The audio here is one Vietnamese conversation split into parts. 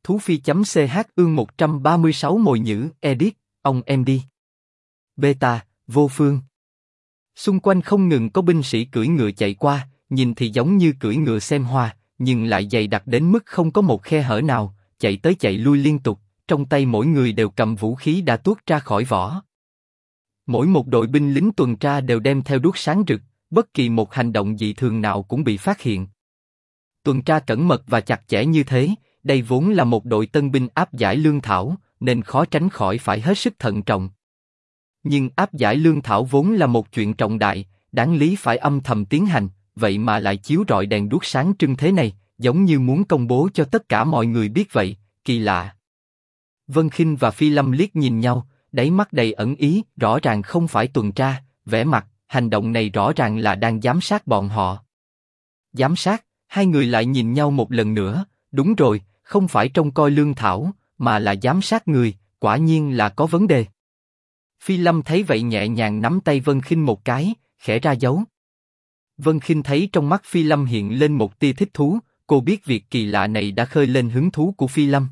Thú Phi.ch ương 136 mồi nhữ, edit, ông em đi. Beta, vô phương. Xung quanh không ngừng có binh sĩ cưỡi ngựa chạy qua, nhìn thì giống như cưỡi ngựa xem hoa, nhưng lại dày đặc đến mức không có một khe hở nào, chạy tới chạy lui liên tục, trong tay mỗi người đều cầm vũ khí đã tuốt ra khỏi vỏ. Mỗi một đội binh lính tuần tra đều đem theo đuốc sáng rực, bất kỳ một hành động dị thường nào cũng bị phát hiện. Tuần tra cẩn mật và chặt chẽ như thế, đây vốn là một đội tân binh áp giải lương thảo, nên khó tránh khỏi phải hết sức thận trọng. Nhưng áp giải lương thảo vốn là một chuyện trọng đại, đáng lý phải âm thầm tiến hành, vậy mà lại chiếu rọi đèn đuốc sáng trưng thế này, giống như muốn công bố cho tất cả mọi người biết vậy, kỳ lạ. Vân Khinh và Phi Lâm liếc nhìn nhau, đáy mắt đầy ẩn ý, rõ ràng không phải tuần tra, vẻ mặt, hành động này rõ ràng là đang giám sát bọn họ. Giám sát, hai người lại nhìn nhau một lần nữa, đúng rồi, không phải trông coi lương thảo, mà là giám sát người, quả nhiên là có vấn đề. Phi Lâm thấy vậy nhẹ nhàng nắm tay Vân Khinh một cái, khẽ ra dấu. Vân Khinh thấy trong mắt Phi Lâm hiện lên một tia thích thú, cô biết việc kỳ lạ này đã khơi lên hứng thú của Phi Lâm.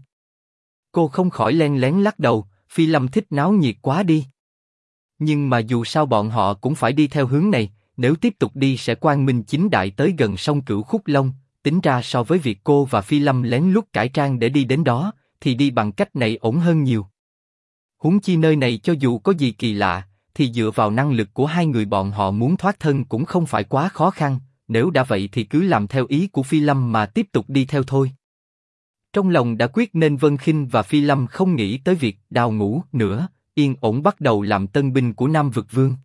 Cô không khỏi len lén lắc đầu, Phi Lâm thích náo nhiệt quá đi. Nhưng mà dù sao bọn họ cũng phải đi theo hướng này, nếu tiếp tục đi sẽ quang minh chính đại tới gần sông Cửu Khúc Long, tính ra so với việc cô và Phi Lâm lén lút cải trang để đi đến đó, thì đi bằng cách này ổn hơn nhiều. Huống chi nơi này cho dù có gì kỳ lạ, thì dựa vào năng lực của hai người bọn họ muốn thoát thân cũng không phải quá khó khăn, nếu đã vậy thì cứ làm theo ý của Phi Lâm mà tiếp tục đi theo thôi. Trong lòng đã quyết nên Vân Khinh và Phi Lâm không nghĩ tới việc đào ngũ nữa, yên ổn bắt đầu làm tân binh của Nam Vực Vương.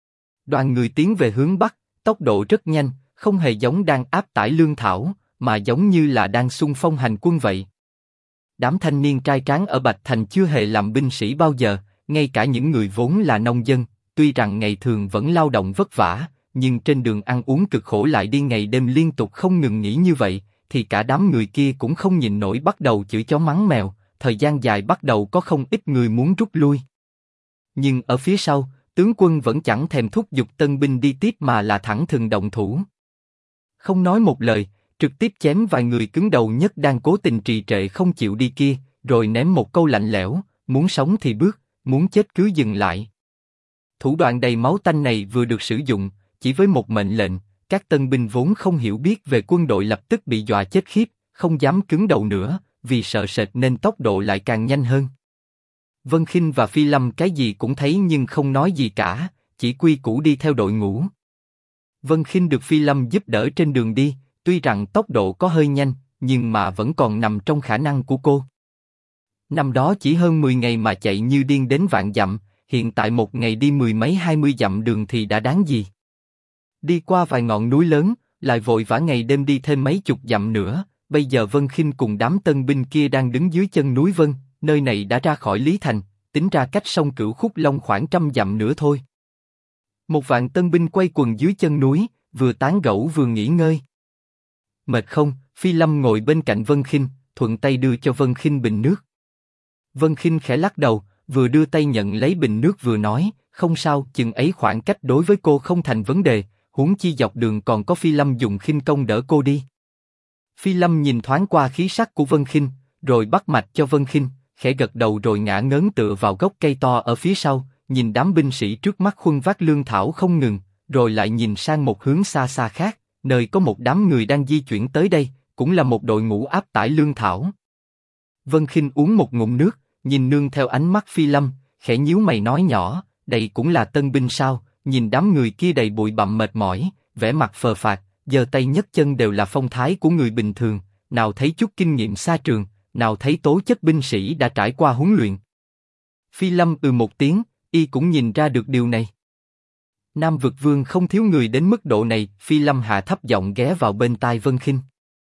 Đoàn người tiến về hướng Bắc, tốc độ rất nhanh, không hề giống đang áp tải lương thảo, mà giống như là đang xung phong hành quân vậy. Đám thanh niên trai tráng ở Bạch Thành chưa hề làm binh sĩ bao giờ, ngay cả những người vốn là nông dân, tuy rằng ngày thường vẫn lao động vất vả, nhưng trên đường ăn uống cực khổ lại đi ngày đêm liên tục không ngừng nghỉ như vậy, thì cả đám người kia cũng không nhìn nổi bắt đầu chửi chó mắng mèo, thời gian dài bắt đầu có không ít người muốn rút lui. Nhưng ở phía sau, tướng quân vẫn chẳng thèm thúc giục tân binh đi tiếp mà là thẳng thừng động thủ. Không nói một lời, trực tiếp chém vài người cứng đầu nhất đang cố tình trì trệ không chịu đi kia, rồi ném một câu lạnh lẽo, muốn sống thì bước, muốn chết cứ dừng lại. Thủ đoạn đầy máu tanh này vừa được sử dụng, chỉ với một mệnh lệnh, các tân binh vốn không hiểu biết về quân đội lập tức bị dọa chết khiếp, không dám cứng đầu nữa, vì sợ sệt nên tốc độ lại càng nhanh hơn. Vân Khinh và Phi Lâm cái gì cũng thấy nhưng không nói gì cả, chỉ quy củ đi theo đội ngũ. Vân Khinh được Phi Lâm giúp đỡ trên đường đi, tuy rằng tốc độ có hơi nhanh, nhưng mà vẫn còn nằm trong khả năng của cô. Năm đó chỉ hơn 10 ngày mà chạy như điên đến vạn dặm, hiện tại một ngày đi mười mấy 20 dặm đường thì đã đáng gì. Đi qua vài ngọn núi lớn, lại vội vã ngày đêm đi thêm mấy chục dặm nữa, bây giờ Vân Khinh cùng đám tân binh kia đang đứng dưới chân núi Vân, nơi này đã ra khỏi Lý Thành, tính ra cách sông Cửu Khúc Long khoảng 100 dặm nữa thôi. Một vạn tân binh quay quần dưới chân núi, vừa tán gẫu vừa nghỉ ngơi. Mệt không? Phi Lâm ngồi bên cạnh Vân Khinh, thuận tay đưa cho Vân Khinh bình nước. Vân Khinh khẽ lắc đầu, vừa đưa tay nhận lấy bình nước vừa nói, không sao, chừng ấy khoảng cách đối với cô không thành vấn đề, huống chi dọc đường còn có Phi Lâm dùng khinh công đỡ cô đi. Phi Lâm nhìn thoáng qua khí sắc của Vân Khinh, rồi bắt mạch cho Vân Khinh, khẽ gật đầu rồi ngã ngớn tựa vào gốc cây to ở phía sau, nhìn đám binh sĩ trước mắt khuân vác lương thảo không ngừng, rồi lại nhìn sang một hướng xa xa khác, nơi có một đám người đang di chuyển tới đây, cũng là một đội ngũ áp tải lương thảo. Vân Khinh uống một ngụm nước, nhìn nương theo ánh mắt Phi Lâm, khẽ nhíu mày nói nhỏ, đây cũng là tân binh sao? Nhìn đám người kia đầy bụi bặm mệt mỏi, vẻ mặt phờ phạc, giơ tay nhấc chân đều là phong thái của người bình thường, nào thấy chút kinh nghiệm xa trường, nào thấy tố chất binh sĩ đã trải qua huấn luyện. Phi Lâm một tiếng, y cũng nhìn ra được điều này. Nam Vực Vương không thiếu người đến mức độ này, Phi Lâm hạ thấp giọng ghé vào bên tai Vân Khinh.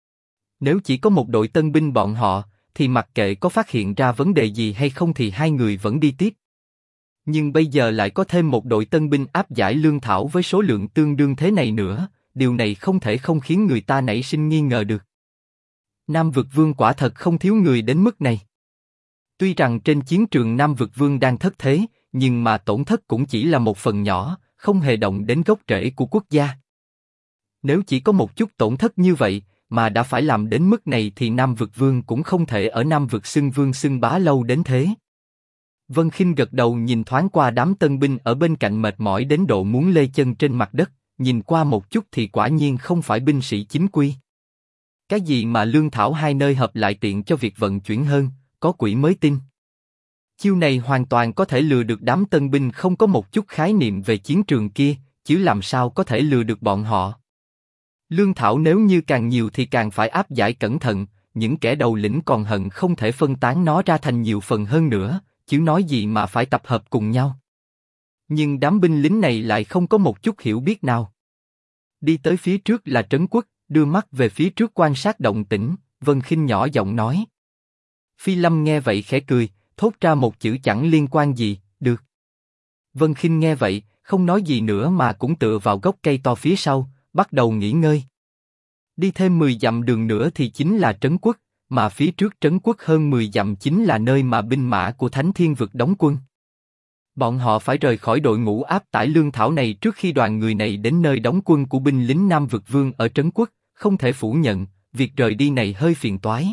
Nếu chỉ có một đội tân binh bọn họ, thì mặc kệ có phát hiện ra vấn đề gì hay không thì hai người vẫn đi tiếp. Nhưng bây giờ lại có thêm một đội tân binh áp giải lương thảo với số lượng tương đương thế này nữa, điều này không thể không khiến người ta nảy sinh nghi ngờ được. Nam Vực Vương quả thật không thiếu người đến mức này. Tuy rằng trên chiến trường Nam Vực Vương đang thất thế, nhưng mà tổn thất cũng chỉ là một phần nhỏ, không hề động đến gốc rễ của quốc gia. Nếu chỉ có một chút tổn thất như vậy, mà đã phải làm đến mức này thì Nam Vực Vương cũng không thể ở Nam Vực xưng vương xưng bá lâu đến thế. Vân Khinh gật đầu nhìn thoáng qua đám tân binh ở bên cạnh mệt mỏi đến độ muốn lê chân trên mặt đất, nhìn qua một chút thì quả nhiên không phải binh sĩ chính quy. Cái gì mà lương thảo hai nơi hợp lại tiện cho việc vận chuyển hơn, có quỷ mới tin. Chiêu này hoàn toàn có thể lừa được đám tân binh không có một chút khái niệm về chiến trường kia, chứ làm sao có thể lừa được bọn họ. Lương thảo nếu như càng nhiều thì càng phải áp giải cẩn thận, những kẻ đầu lĩnh còn hận không thể phân tán nó ra thành nhiều phần hơn nữa, chứ nói gì mà phải tập hợp cùng nhau. Nhưng đám binh lính này lại không có một chút hiểu biết nào. Đi tới phía trước là Trấn Quốc, đưa mắt về phía trước quan sát động tĩnh, Vân Khinh nhỏ giọng nói. Phi Lâm nghe vậy khẽ cười, thốt ra một chữ chẳng liên quan gì, được. Vân Khinh nghe vậy, không nói gì nữa mà cũng tựa vào gốc cây to phía sau, bắt đầu nghỉ ngơi. Đi thêm 10 dặm đường nữa thì chính là Trấn Quốc, mà phía trước Trấn Quốc hơn 10 dặm chính là nơi mà binh mã của Thánh Thiên Vực đóng quân. Bọn họ phải rời khỏi đội ngũ áp tải lương thảo này trước khi đoàn người này đến nơi đóng quân của binh lính Nam Vực Vương ở Trấn Quốc, không thể phủ nhận, việc rời đi này hơi phiền toái.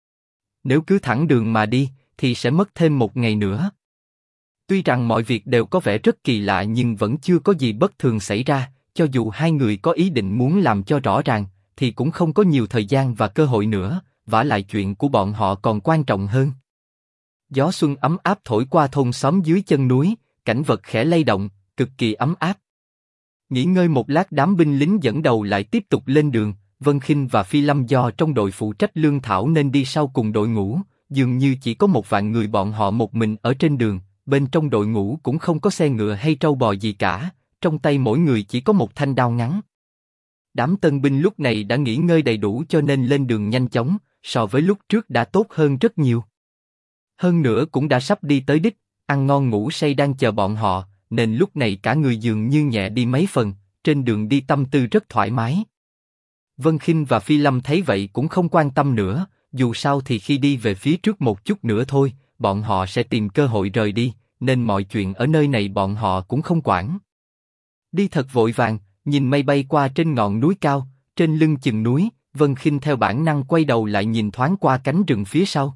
Nếu cứ thẳng đường mà đi, thì sẽ mất thêm một ngày nữa. Tuy rằng mọi việc đều có vẻ rất kỳ lạ nhưng vẫn chưa có gì bất thường xảy ra, cho dù hai người có ý định muốn làm cho rõ ràng, thì cũng không có nhiều thời gian và cơ hội nữa, vả lại chuyện của bọn họ còn quan trọng hơn. Gió xuân ấm áp thổi qua thôn xóm dưới chân núi, cảnh vật khẽ lay động, cực kỳ ấm áp. Nghỉ ngơi một lát đám binh lính dẫn đầu lại tiếp tục lên đường, Vân Khinh và Phi Lâm do trong đội phụ trách lương thảo nên đi sau cùng đội ngũ, dường như chỉ có 1 vạn người bọn họ một mình ở trên đường, bên trong đội ngũ cũng không có xe ngựa hay trâu bò gì cả, trong tay mỗi người chỉ có một thanh đao ngắn. Đám tân binh lúc này đã nghỉ ngơi đầy đủ cho nên lên đường nhanh chóng, so với lúc trước đã tốt hơn rất nhiều. Hơn nữa cũng đã sắp đi tới đích, ăn ngon ngủ say đang chờ bọn họ, nên lúc này cả người dường như nhẹ đi mấy phần, trên đường đi tâm tư rất thoải mái. Vân Khinh và Phi Lâm thấy vậy cũng không quan tâm nữa, dù sao thì khi đi về phía trước một chút nữa thôi, bọn họ sẽ tìm cơ hội rời đi, nên mọi chuyện ở nơi này bọn họ cũng không quản. Đi thật vội vàng, nhìn mây bay qua trên ngọn núi cao, trên lưng chừng núi, Vân Khinh theo bản năng quay đầu lại nhìn thoáng qua cánh rừng phía sau.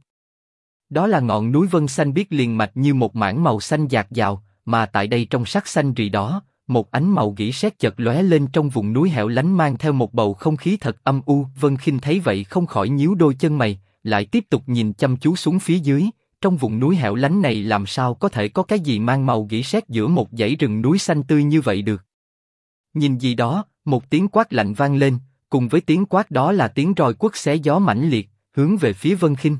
Đó là ngọn núi vân xanh biếc liền mạch như một mảng màu xanh dạt dào, mà tại đây trong sắc xanh rì đó, một ánh màu gỉ sét chợt lóe lên trong vùng núi hẻo lánh mang theo một bầu không khí thật âm u. Vân Khinh thấy vậy không khỏi nhíu đôi chân mày, lại tiếp tục nhìn chăm chú xuống phía dưới. Trong vùng núi hẻo lánh này làm sao có thể có cái gì mang màu gỉ sét giữa một dãy rừng núi xanh tươi như vậy được? Nhìn gì đó, một tiếng quát lạnh vang lên, cùng với tiếng quát đó là tiếng roi quất xé gió mãnh liệt, hướng về phía Vân Khinh.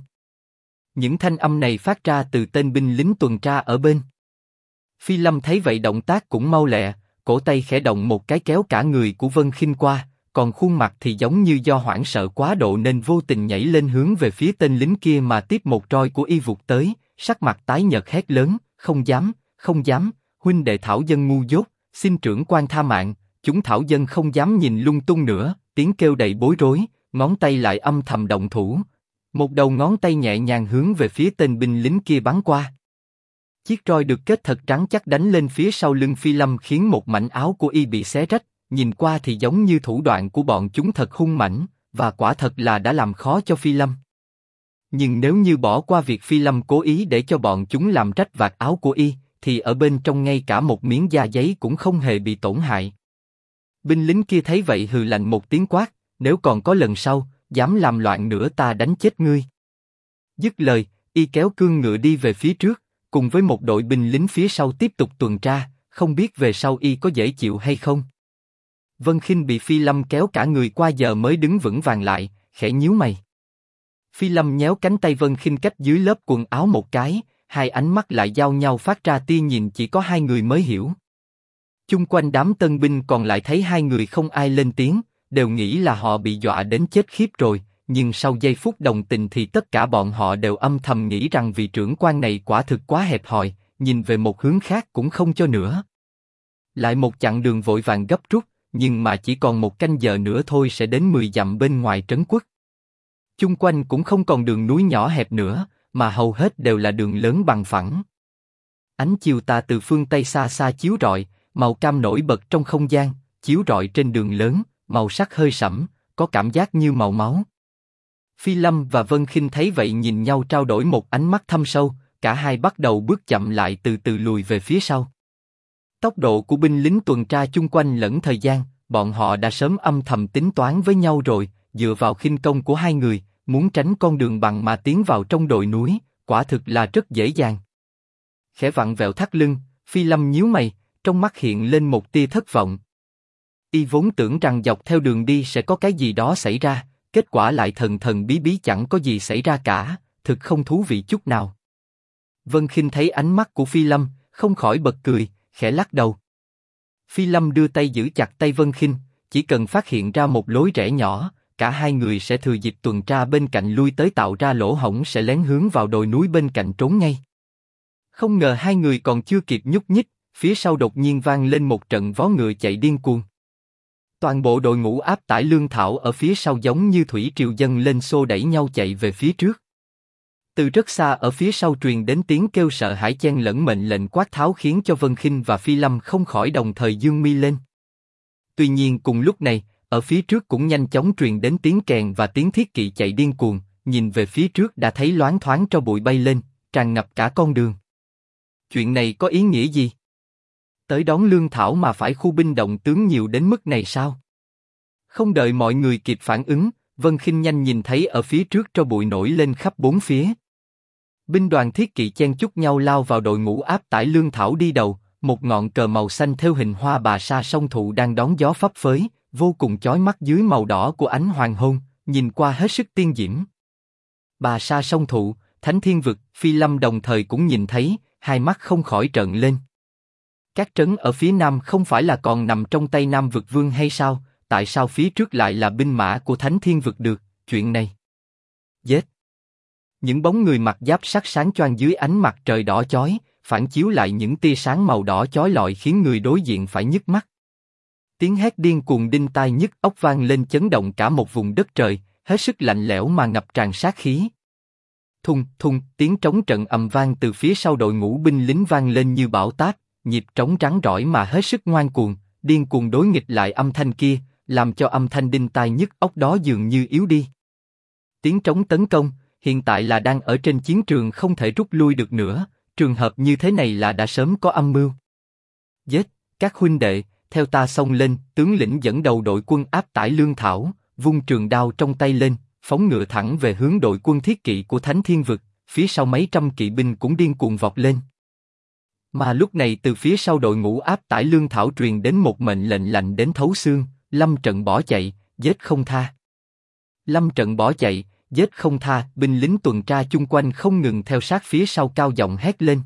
Những thanh âm này phát ra từ tên binh lính tuần tra ở bên. Phi Lâm thấy vậy động tác cũng mau lẹ, cổ tay khẽ động một cái kéo cả người của Vân Khinh qua, còn khuôn mặt thì giống như do hoảng sợ quá độ nên vô tình nhảy lên hướng về phía tên lính kia mà tiếp một roi của y vụt tới, sắc mặt tái nhợt hét lớn, không dám, huynh đệ thảo dân ngu dốt, xin trưởng quan tha mạng, chúng thảo dân không dám nhìn lung tung nữa, tiếng kêu đầy bối rối, ngón tay lại âm thầm động thủ. Một đầu ngón tay nhẹ nhàng hướng về phía tên binh lính kia bắn qua. Chiếc roi được kết thật trắng chắc đánh lên phía sau lưng Phi Lâm khiến một mảnh áo của y bị xé rách, nhìn qua thì giống như thủ đoạn của bọn chúng thật hung mãnh, và quả thật là đã làm khó cho Phi Lâm. Nhưng nếu như bỏ qua việc Phi Lâm cố ý để cho bọn chúng làm rách vạt áo của y, thì ở bên trong ngay cả một miếng da giấy cũng không hề bị tổn hại. Binh lính kia thấy vậy hừ lạnh một tiếng quát, nếu còn có lần sau, dám làm loạn nữa ta đánh chết ngươi. Dứt lời, y kéo cương ngựa đi về phía trước, cùng với một đội binh lính phía sau tiếp tục tuần tra, không biết về sau y có dễ chịu hay không. Vân Khinh bị Phi Lâm kéo cả người qua giờ mới đứng vững vàng lại, khẽ nhíu mày. Phi Lâm nhéo cánh tay Vân Khinh cách dưới lớp quần áo một cái, hai ánh mắt lại giao nhau phát ra tia nhìn chỉ có hai người mới hiểu. Chung quanh đám tân binh còn lại thấy hai người không ai lên tiếng, đều nghĩ là họ bị dọa đến chết khiếp rồi, nhưng sau giây phút đồng tình thì tất cả bọn họ đều âm thầm nghĩ rằng vị trưởng quan này quả thực quá hẹp hòi, nhìn về một hướng khác cũng không cho nữa. Lại một chặng đường vội vàng gấp rút, nhưng mà chỉ còn một canh giờ nữa thôi sẽ đến 10 dặm bên ngoài trấn quốc. Chung quanh cũng không còn đường núi nhỏ hẹp nữa, mà hầu hết đều là đường lớn bằng phẳng. Ánh chiều tà từ phương Tây xa xa chiếu rọi, màu cam nổi bật trong không gian, chiếu rọi trên đường lớn, màu sắc hơi sẫm, có cảm giác như màu máu. Phi Lâm và Vân Khinh thấy vậy nhìn nhau trao đổi một ánh mắt thâm sâu, cả hai bắt đầu bước chậm lại từ từ lùi về phía sau. Tốc độ của binh lính tuần tra chung quanh lẫn thời gian, bọn họ đã sớm âm thầm tính toán với nhau rồi, dựa vào khinh công của hai người, muốn tránh con đường bằng mà tiến vào trong đồi núi, quả thực là rất dễ dàng. Khẽ vặn vẹo thắt lưng, Phi Lâm nhíu mày, trong mắt hiện lên một tia thất vọng. Y vốn tưởng rằng dọc theo đường đi sẽ có cái gì đó xảy ra, kết quả lại thần thần bí bí chẳng có gì xảy ra cả, thực không thú vị chút nào. Vân Khinh thấy ánh mắt của Phi Lâm, không khỏi bật cười, khẽ lắc đầu. Phi Lâm đưa tay giữ chặt tay Vân Khinh, chỉ cần phát hiện ra một lối rẽ nhỏ, cả hai người sẽ thừa dịp tuần tra bên cạnh lui tới tạo ra lỗ hổng sẽ lén hướng vào đồi núi bên cạnh trốn ngay. Không ngờ hai người còn chưa kịp nhúc nhích, phía sau đột nhiên vang lên một trận vó ngựa chạy điên cuồng. Toàn bộ đội ngũ áp tải lương thảo ở phía sau giống như thủy triều dâng lên xô đẩy nhau chạy về phía trước. Từ rất xa ở phía sau truyền đến tiếng kêu sợ hãi chen lẫn mệnh lệnh quát tháo khiến cho Vân Khinh và Phi Lâm không khỏi đồng thời dương mi lên. Tuy nhiên cùng lúc này, ở phía trước cũng nhanh chóng truyền đến tiếng kèn và tiếng thiết kỵ chạy điên cuồng, nhìn về phía trước đã thấy loáng thoáng tro bụi bay lên, tràn ngập cả con đường. Chuyện này có ý nghĩa gì? Tới đón lương thảo mà phải khu binh động tướng nhiều đến mức này sao? Không đợi mọi người kịp phản ứng, Vân Khinh nhanh nhìn thấy ở phía trước tro bụi nổi lên khắp bốn phía. Binh đoàn thiết kỵ chen chúc nhau lao vào đội ngũ áp tải lương thảo đi đầu, một ngọn cờ màu xanh theo hình hoa bà sa song thụ đang đón gió phấp phới, vô cùng chói mắt dưới màu đỏ của ánh hoàng hôn, nhìn qua hết sức tiên diễm. Bà sa song thụ, Thánh Thiên Vực, Phi Lâm đồng thời cũng nhìn thấy, hai mắt không khỏi trợn lên. Các trấn ở phía nam không phải là còn nằm trong tay Nam Vực Vương hay sao? Tại sao phía trước lại là binh mã của Thánh Thiên Vực được? Chuyện này. Giết! Những bóng người mặc giáp sắt sáng choang dưới ánh mặt trời đỏ chói, phản chiếu lại những tia sáng màu đỏ chói lọi khiến người đối diện phải nhức mắt. Tiếng hét điên cuồng đinh tai nhức óc vang lên chấn động cả một vùng đất trời, hết sức lạnh lẽo mà ngập tràn sát khí. Thùng thùng, tiếng trống trận ầm vang từ phía sau đội ngũ binh lính vang lên như bão táp, nhịp trống rắn rỏi mà hết sức ngoan cuồng, điên cuồng đối nghịch lại âm thanh kia, làm cho âm thanh đinh tai nhức óc đó dường như yếu đi. Tiếng trống tấn công, hiện tại là đang ở trên chiến trường không thể rút lui được nữa, trường hợp như thế này là đã sớm có âm mưu. Giết, các huynh đệ, theo ta xông lên, tướng lĩnh dẫn đầu đội quân áp tải lương thảo, vung trường đao trong tay lên, phóng ngựa thẳng về hướng đội quân thiết kỵ của Thánh Thiên Vực, phía sau mấy trăm kỵ binh cũng điên cuồng vọt lên. Mà lúc này từ phía sau đội ngũ áp tải lương thảo truyền đến một mệnh lệnh lạnh đến thấu xương, lâm trận bỏ chạy, giết không tha. Lâm trận bỏ chạy, giết không tha, binh lính tuần tra chung quanh không ngừng theo sát phía sau cao giọng hét lên.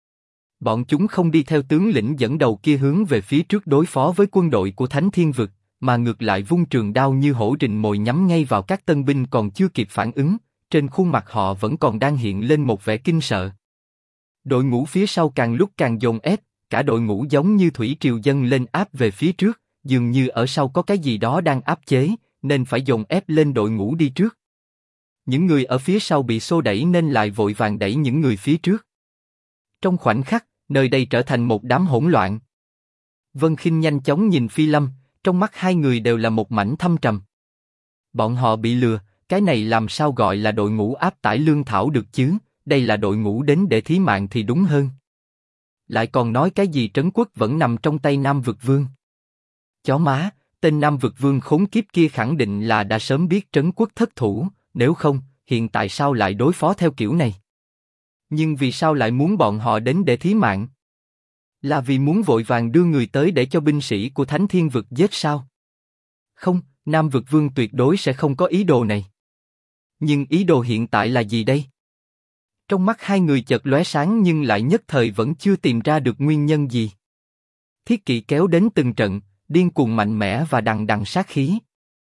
Bọn chúng không đi theo tướng lĩnh dẫn đầu kia hướng về phía trước đối phó với quân đội của Thánh Thiên Vực, mà ngược lại vung trường đao như hổ rình mồi nhắm ngay vào các tân binh còn chưa kịp phản ứng, trên khuôn mặt họ vẫn còn đang hiện lên một vẻ kinh sợ. Đội ngũ phía sau càng lúc càng dồn ép, cả đội ngũ giống như thủy triều dâng lên áp về phía trước, dường như ở sau có cái gì đó đang áp chế, nên phải dồn ép lên đội ngũ đi trước. Những người ở phía sau bị xô đẩy nên lại vội vàng đẩy những người phía trước. Trong khoảnh khắc, nơi đây trở thành một đám hỗn loạn. Vân Khinh nhanh chóng nhìn Phi Lâm, trong mắt hai người đều là một mảnh thâm trầm. Bọn họ bị lừa, cái này làm sao gọi là đội ngũ áp tải lương thảo được chứ? Đây là đội ngũ đến để thí mạng thì đúng hơn. Lại còn nói cái gì trấn quốc vẫn nằm trong tay Nam Vực Vương. Chó má, tên Nam Vực Vương khốn kiếp kia khẳng định là đã sớm biết trấn quốc thất thủ, nếu không, hiện tại sao lại đối phó theo kiểu này? Nhưng vì sao lại muốn bọn họ đến để thí mạng? Là vì muốn vội vàng đưa người tới để cho binh sĩ của Thánh Thiên Vực giết sao? Không, Nam Vực Vương tuyệt đối sẽ không có ý đồ này. Nhưng ý đồ hiện tại là gì đây? Trong mắt hai người chợt lóe sáng nhưng lại nhất thời vẫn chưa tìm ra được nguyên nhân gì. Thiết kỵ kéo đến từng trận, điên cuồng mạnh mẽ và đằng đằng sát khí.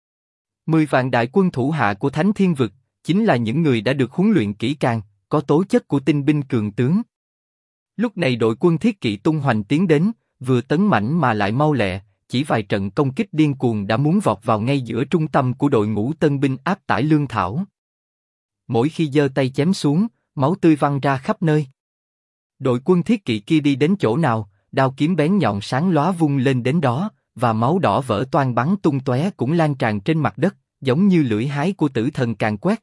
10 vạn đại quân thủ hạ của Thánh Thiên Vực, chính là những người đã được huấn luyện kỹ càng, có tố chất của tinh binh cường tướng. Lúc này đội quân thiết kỵ tung hoành tiến đến, vừa tấn mãnh mà lại mau lẹ, chỉ vài trận công kích điên cuồng đã muốn vọt vào ngay giữa trung tâm của đội ngũ tân binh áp tải lương thảo. Mỗi khi giơ tay chém xuống, máu tươi văng ra khắp nơi. Đội quân thiết kỵ kia đi đến chỗ nào, đao kiếm bén nhọn sáng lóa vung lên đến đó, và máu đỏ vỡ toang bắn tung tóe cũng lan tràn trên mặt đất, giống như lưỡi hái của tử thần càn quét.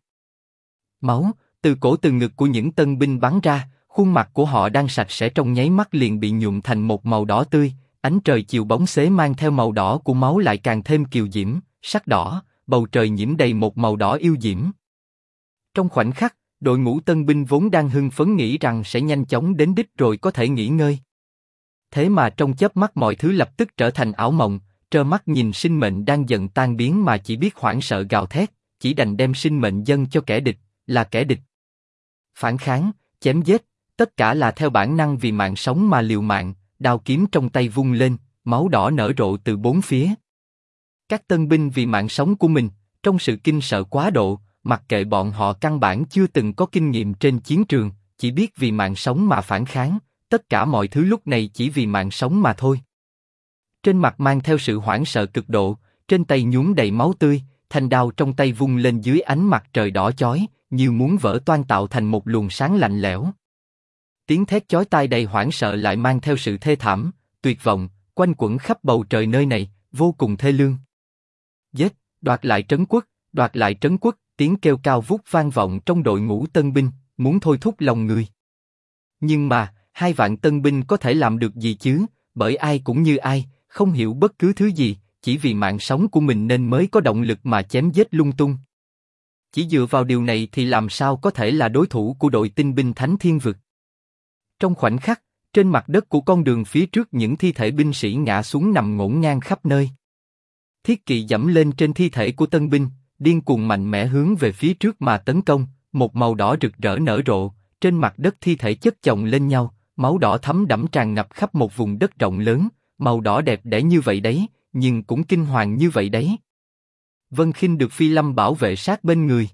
Máu từ cổ từ ngực của những tân binh bắn ra, khuôn mặt của họ đang sạch sẽ trong nháy mắt liền bị nhuộm thành một màu đỏ tươi, ánh trời chiều bóng xế mang theo màu đỏ của máu lại càng thêm kiều diễm, sắc đỏ, bầu trời nhiễm đầy một màu đỏ yêu diễm. Trong khoảnh khắc, đội ngũ tân binh vốn đang hưng phấn nghĩ rằng sẽ nhanh chóng đến đích rồi có thể nghỉ ngơi. Thế mà trong chớp mắt mọi thứ lập tức trở thành ảo mộng, trơ mắt nhìn sinh mệnh đang dần tan biến mà chỉ biết hoảng sợ gào thét, chỉ đành đem sinh mệnh dâng cho kẻ địch, là kẻ địch. Phản kháng, chém giết, tất cả là theo bản năng vì mạng sống mà liều mạng, đao kiếm trong tay vung lên, máu đỏ nở rộ từ bốn phía. Các tân binh vì mạng sống của mình, trong sự kinh sợ quá độ, mặc kệ bọn họ căn bản chưa từng có kinh nghiệm trên chiến trường, chỉ biết vì mạng sống mà phản kháng, tất cả mọi thứ lúc này chỉ vì mạng sống mà thôi. Trên mặt mang theo sự hoảng sợ cực độ, trên tay nhuốm đầy máu tươi, thanh đao trong tay vung lên dưới ánh mặt trời đỏ chói, như muốn vỡ toang tạo thành một luồng sáng lạnh lẽo. Tiếng thét chói tai đầy hoảng sợ lại mang theo sự thê thảm, tuyệt vọng, quanh quẩn khắp bầu trời nơi này, vô cùng thê lương. Giết, đoạt lại trấn quốc, đoạt lại trấn quốc, tiếng kêu cao vút vang vọng trong đội ngũ tân binh, muốn thôi thúc lòng người. Nhưng mà, 2 vạn tân binh có thể làm được gì chứ, bởi ai cũng như ai, không hiểu bất cứ thứ gì, chỉ vì mạng sống của mình nên mới có động lực mà chém giết lung tung. Chỉ dựa vào điều này thì làm sao có thể là đối thủ của đội tinh binh Thánh Thiên Vực. Trong khoảnh khắc, trên mặt đất của con đường phía trước những thi thể binh sĩ ngã xuống nằm ngổn ngang khắp nơi. Thiết kỵ giẫm lên trên thi thể của tân binh, điên cuồng mạnh mẽ hướng về phía trước mà tấn công, một màu đỏ rực rỡ nở rộ, trên mặt đất thi thể chất chồng lên nhau, máu đỏ thấm đẫm tràn ngập khắp một vùng đất rộng lớn, màu đỏ đẹp đẽ như vậy đấy, nhưng cũng kinh hoàng như vậy đấy. Vân Khinh được Phi Lâm bảo vệ sát bên người.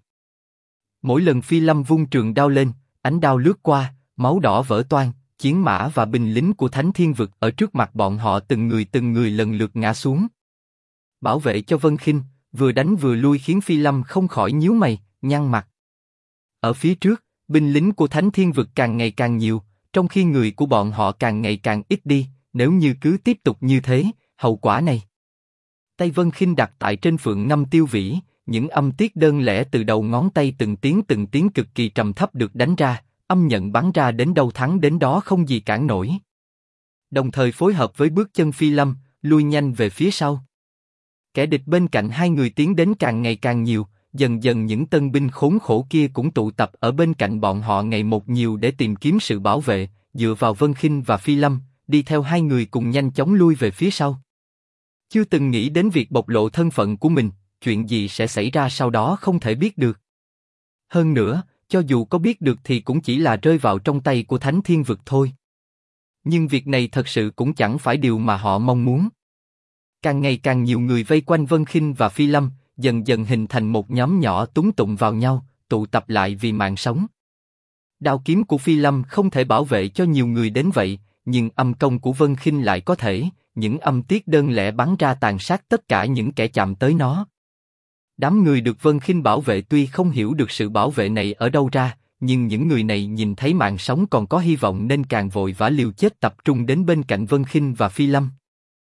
Mỗi lần Phi Lâm vung trường đao lên, ánh đao lướt qua, máu đỏ vỡ toang, chiến mã và binh lính của Thánh Thiên Vực ở trước mặt bọn họ từng người lần lượt ngã xuống. Bảo vệ cho Vân Khinh, vừa đánh vừa lui khiến Phi Lâm không khỏi nhíu mày, nhăn mặt. Ở phía trước, binh lính của Thánh Thiên Vực càng ngày càng nhiều, trong khi người của bọn họ càng ngày càng ít đi, nếu như cứ tiếp tục như thế, hậu quả này. Tay Vân Khinh đặt tại trên phượng ngâm tiêu vĩ, những âm tiết đơn lẻ từ đầu ngón tay từng tiếng cực kỳ trầm thấp được đánh ra, âm nhận bắn ra đến đâu thắng đến đó không gì cản nổi. Đồng thời phối hợp với bước chân Phi Lâm, lui nhanh về phía sau. Kẻ địch bên cạnh 2 người tiến đến càng ngày càng nhiều, dần dần những tân binh khốn khổ kia cũng tụ tập ở bên cạnh bọn họ ngày một nhiều để tìm kiếm sự bảo vệ, dựa vào Vân Khinh và Phi Lâm, đi theo 2 người cùng nhanh chóng lui về phía sau. Chưa từng nghĩ đến việc bộc lộ thân phận của mình, chuyện gì sẽ xảy ra sau đó không thể biết được. Hơn nữa, cho dù có biết được thì cũng chỉ là rơi vào trong tay của Thánh Thiên Vực thôi. Nhưng việc này thật sự cũng chẳng phải điều mà họ mong muốn. Càng ngày càng nhiều người vây quanh Vân Khinh và Phi Lâm, dần dần hình thành một nhóm nhỏ túng tụng vào nhau, tụ tập lại vì mạng sống. Đao kiếm của Phi Lâm không thể bảo vệ cho nhiều người đến vậy, nhưng âm công của Vân Khinh lại có thể, những âm tiết đơn lẻ bắn ra tàn sát tất cả những kẻ chạm tới nó. Đám người được Vân Khinh bảo vệ tuy không hiểu được sự bảo vệ này ở đâu ra, nhưng những người này nhìn thấy mạng sống còn có hy vọng nên càng vội vã liều chết tập trung đến bên cạnh Vân Khinh và Phi Lâm.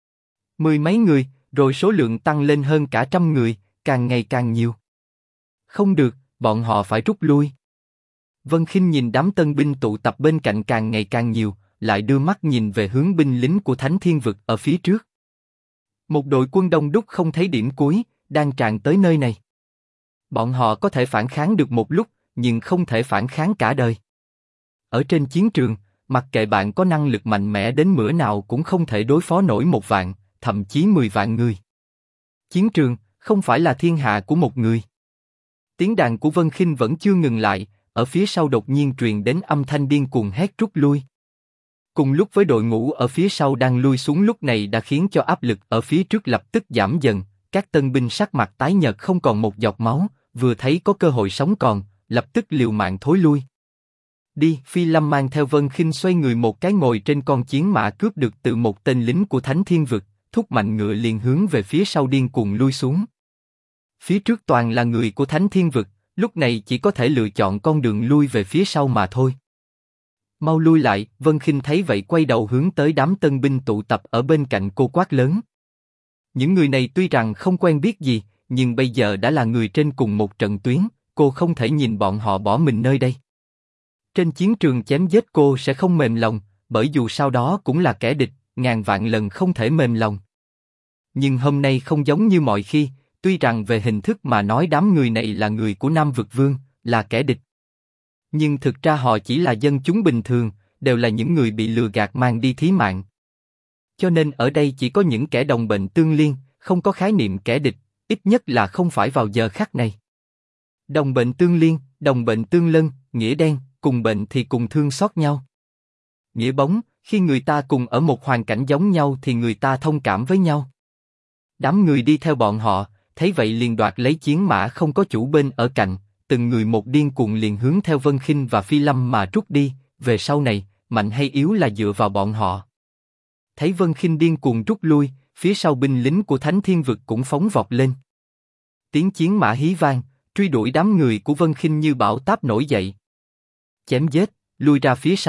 10 mấy người, rồi số lượng tăng lên hơn cả 100 người, càng ngày càng nhiều. Không được, bọn họ phải rút lui. Vân Khinh nhìn đám tân binh tụ tập bên cạnh càng ngày càng nhiều, lại đưa mắt nhìn về hướng binh lính của Thánh Thiên Vực ở phía trước. Một đội quân đông đúc không thấy điểm cuối, đang tràn tới nơi này. Bọn họ có thể phản kháng được một lúc, nhưng không thể phản kháng cả đời. Ở trên chiến trường, mặc kệ bạn có năng lực mạnh mẽ đến cỡ nào cũng không thể đối phó nổi 1 vạn, thậm chí 10 vạn người. Chiến trường không phải là thiên hạ của một người. Tiếng đàn của Vân Khinh vẫn chưa ngừng lại, ở phía sau đột nhiên truyền đến âm thanh điên cuồng hét rút lui. Cùng lúc với đội ngũ ở phía sau đang lui xuống lúc này đã khiến cho áp lực ở phía trước lập tức giảm dần, các tân binh sắc mặt tái nhợt không còn một giọt máu, vừa thấy có cơ hội sống còn, lập tức liều mạng thối lui. Đi, Phi Lâm mang theo Vân Khinh xoay người một cái ngồi trên con chiến mã cướp được từ một tên lính của Thánh Thiên Vực, thúc mạnh ngựa liền hướng về phía sau điên cuồng lui xuống. Phía trước toàn là người của Thánh Thiên Vực, lúc này chỉ có thể lựa chọn con đường lui về phía sau mà thôi. Mau lui lại, Vân Khinh thấy vậy quay đầu hướng tới đám tân binh tụ tập ở bên cạnh cô quát lớn. Những người này tuy rằng không quen biết gì, nhưng bây giờ đã là người trên cùng một trận tuyến, cô không thể nhìn bọn họ bỏ mình nơi đây. Trên chiến trường chém giết cô sẽ không mềm lòng, bởi dù sau đó cũng là kẻ địch, ngàn vạn lần không thể mềm lòng. Nhưng hôm nay không giống như mọi khi, tuy rằng về hình thức mà nói đám người này là người của Nam Vực Vương, là kẻ địch. Nhưng thực ra họ chỉ là dân chúng bình thường, đều là những người bị lừa gạt mang đi thí mạng. Cho nên ở đây chỉ có những kẻ đồng bệnh tương liên, không có khái niệm kẻ địch, ít nhất là không phải vào giờ khắc này. Đồng bệnh tương liên, đồng bệnh tương lân, nghĩa đen, cùng bệnh thì cùng thương xót nhau. Nghĩa bóng, khi người ta cùng ở một hoàn cảnh giống nhau thì người ta thông cảm với nhau. Đám người đi theo bọn họ, thấy vậy liền đoạt lấy chiến mã không có chủ bên ở cạnh, từng người một điên cuồng liền hướng theo Vân Khinh và Phi Lâm mà rút đi, về sau này, mạnh hay yếu là dựa vào bọn họ. Thấy Vân Khinh điên cuồng rút lui, phía sau binh lính của Thánh Thiên Vực cũng phóng vọt lên. Tiếng chiến mã hí vang, truy đuổi đám người của Vân Khinh như bão táp nổi dậy. Chém giết, lui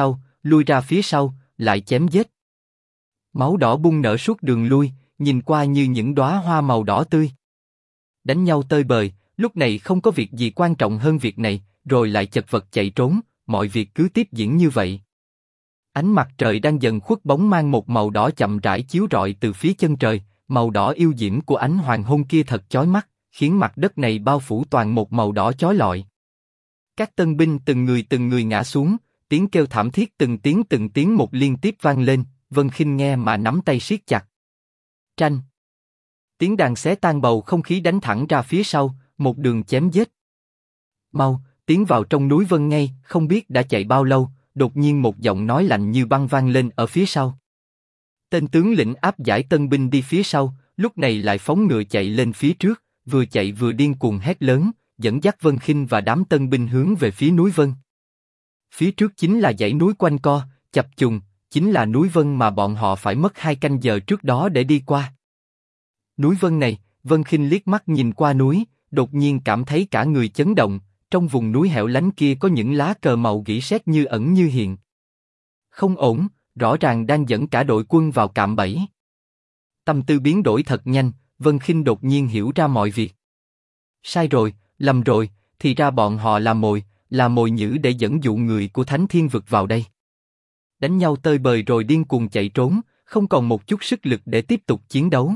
ra phía sau, lại chém giết. Máu đỏ bung nở suốt đường lui, nhìn qua như những đóa hoa màu đỏ tươi. Đánh nhau tơi bời, lúc này không có việc gì quan trọng hơn việc này, rồi lại chật vật chạy trốn, mọi việc cứ tiếp diễn như vậy. Ánh mặt trời đang dần khuất bóng mang một màu đỏ chậm rãi chiếu rọi từ phía chân trời, màu đỏ yêu diễm của ánh hoàng hôn kia thật chói mắt, khiến mặt đất này bao phủ toàn một màu đỏ chói lọi. Các tân binh từng người ngã xuống, tiếng kêu thảm thiết từng tiếng một liên tiếp vang lên, Vân Khinh nghe mà nắm tay siết chặt. Tranh. Tiếng đàn xé tan bầu không khí đánh thẳng ra phía sau, một đường chém giết. Mau, tiến vào trong núi Vân ngay, không biết đã chạy bao lâu, đột nhiên một giọng nói lạnh như băng vang lên ở phía sau. Tên tướng lĩnh áp giải tân binh đi phía sau, lúc này lại phóng ngựa chạy lên phía trước, vừa chạy vừa điên cuồng hét lớn, dẫn dắt Vân Khinh và đám tân binh hướng về phía núi Vân. Phía trước chính là dãy núi quanh co, chập trùng, chính là núi Vân mà bọn họ phải mất 2 canh giờ trước đó để đi qua. Núi Vân này, Vân Khinh liếc mắt nhìn qua núi, đột nhiên cảm thấy cả người chấn động, trong vùng núi hẻo lánh kia có những lá cờ màu gỉ sét như ẩn như hiện. Không ổn, rõ ràng đang dẫn cả đội quân vào cạm bẫy. Tâm tư biến đổi thật nhanh, Vân Khinh đột nhiên hiểu ra mọi việc. Sai rồi, lầm rồi, thì ra bọn họ là mồi nhử để dẫn dụ người của Thánh Thiên Vực vào đây. Đánh nhau tơi bời rồi điên cuồng chạy trốn, không còn một chút sức lực để tiếp tục chiến đấu.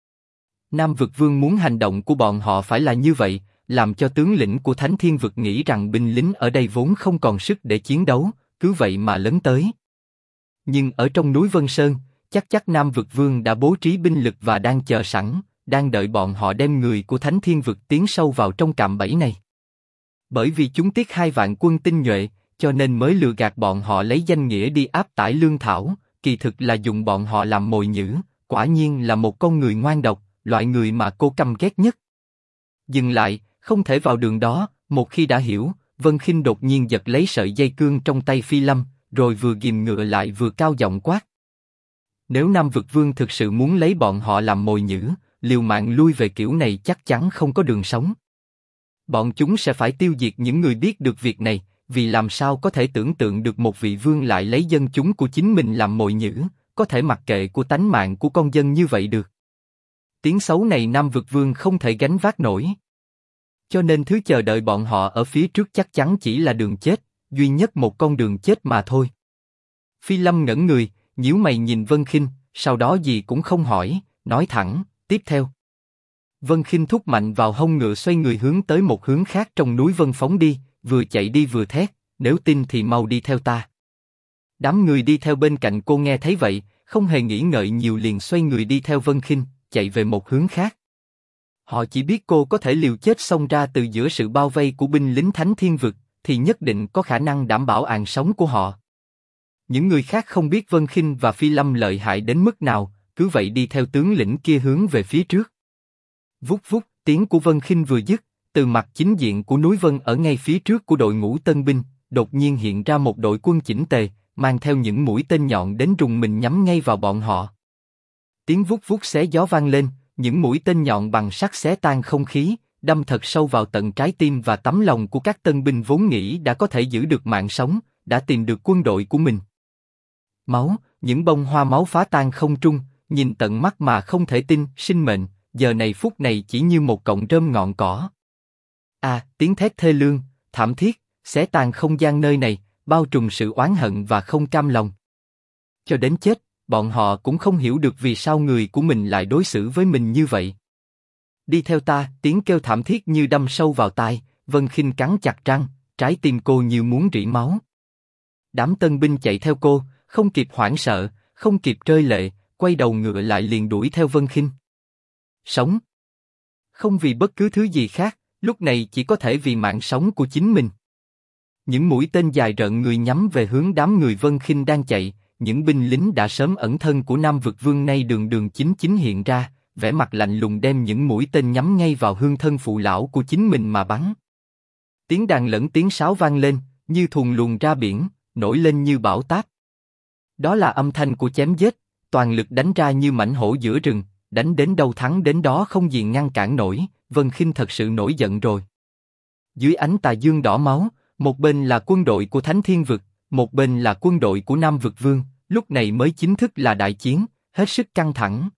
Nam Vực Vương muốn hành động của bọn họ phải là như vậy, làm cho tướng lĩnh của Thánh Thiên Vực nghĩ rằng binh lính ở đây vốn không còn sức để chiến đấu, cứ vậy mà lấn tới. Nhưng ở trong núi Vân Sơn, chắc Nam Vực Vương đã bố trí binh lực và đang chờ sẵn, đang đợi bọn họ đem người của Thánh Thiên Vực tiến sâu vào trong cạm bẫy này. Bởi vì chúng tiếc 2 vạn quân tinh nhuệ, cho nên mới lừa gạt bọn họ lấy danh nghĩa đi áp tải lương thảo, kỳ thực là dùng bọn họ làm mồi nhử, quả nhiên là một con người ngoan độc, loại người mà cô căm ghét nhất. Dừng lại, không thể vào đường đó, một khi đã hiểu, Vân Khinh đột nhiên giật lấy sợi dây cương trong tay Phi Lâm, rồi vừa ghìm ngựa lại vừa cao giọng quát. Nếu Nam Vực Vương thực sự muốn lấy bọn họ làm mồi nhử, liều mạng lui về kiểu này chắc chắn không có đường sống. Bọn chúng sẽ phải tiêu diệt những người biết được việc này, vì làm sao có thể tưởng tượng được một vị vương lại lấy dân chúng của chính mình làm mồi nhử, có thể mặc kệ của tánh mạng của con dân như vậy được. Tiếng xấu này Nam Vực Vương không thể gánh vác nổi. Cho nên thứ chờ đợi bọn họ ở phía trước chắc chắn chỉ là đường chết, duy nhất một con đường chết mà thôi. Phi Lâm ngẩn người, nhíu mày nhìn Vân Khinh, sau đó gì cũng không hỏi, nói thẳng, tiếp theo. Vân Khinh thúc mạnh vào hông ngựa xoay người hướng tới một hướng khác trong núi Vân phóng đi, vừa chạy đi vừa thét, nếu tin thì mau đi theo ta. Đám người đi theo bên cạnh cô nghe thấy vậy, không hề nghĩ ngợi nhiều liền xoay người đi theo Vân Khinh, chạy về một hướng khác. Họ chỉ biết cô có thể liều chết xông ra từ giữa sự bao vây của binh lính Thánh Thiên Vực, thì nhất định có khả năng đảm bảo an sống của họ. Những người khác không biết Vân Khinh và Phi Lâm lợi hại đến mức nào, cứ vậy đi theo tướng lĩnh kia hướng về phía trước. Vút vút, tiếng của Vân Khinh vừa dứt, từ mặt chính diện của núi Vân ở ngay phía trước của đội ngũ tân binh, đột nhiên hiện ra một đội quân chỉnh tề, mang theo những mũi tên nhọn đến rùng mình nhắm ngay vào bọn họ. Tiếng vút vút xé gió vang lên, những mũi tên nhọn bằng sắt xé tan không khí, đâm thật sâu vào tận trái tim và tấm lòng của các tân binh vốn nghĩ đã có thể giữ được mạng sống, đã tìm được quân đội của mình. Máu, những bông hoa máu phá tan không trung, nhìn tận mắt mà không thể tin, sinh mệnh, giờ này phút này chỉ như một cọng rơm ngọn cỏ. Tiếng thét thê lương, thảm thiết, xé tan không gian nơi này, bao trùm sự oán hận và không cam lòng. Cho đến chết, bọn họ cũng không hiểu được vì sao người của mình lại đối xử với mình như vậy. Đi theo ta, tiếng kêu thảm thiết như đâm sâu vào tai, Vân Khinh cắn chặt răng, trái tim cô như muốn rỉ máu. Đám tân binh chạy theo cô, không kịp hoảng sợ, không kịp rơi lệ, quay đầu ngựa lại liền đuổi theo Vân Khinh. Sống. Không vì bất cứ thứ gì khác, lúc này chỉ có thể vì mạng sống của chính mình. Những mũi tên dài rợn người nhắm về hướng đám người Vân Khinh đang chạy, những binh lính đã sớm ẩn thân của Nam Vực Vương nay đường đường chính chính hiện ra, vẻ mặt lạnh lùng đem những mũi tên nhắm ngay vào hương thân phụ lão của chính mình mà bắn. Tiếng đàn lẫn tiếng sáo vang lên, như thuần luồn ra biển, nổi lên như bão táp. Đó là âm thanh của chém giết, toàn lực đánh ra như mãnh hổ giữa rừng, đánh đến đâu thắng đến đó không gì ngăn cản nổi. Vân Khinh thật sự nổi giận rồi. Dưới ánh tà dương đỏ máu, một bên là quân đội của Thánh Thiên Vực, một bên là quân đội của Nam Vực Vương, lúc này mới chính thức là đại chiến, hết sức căng thẳng.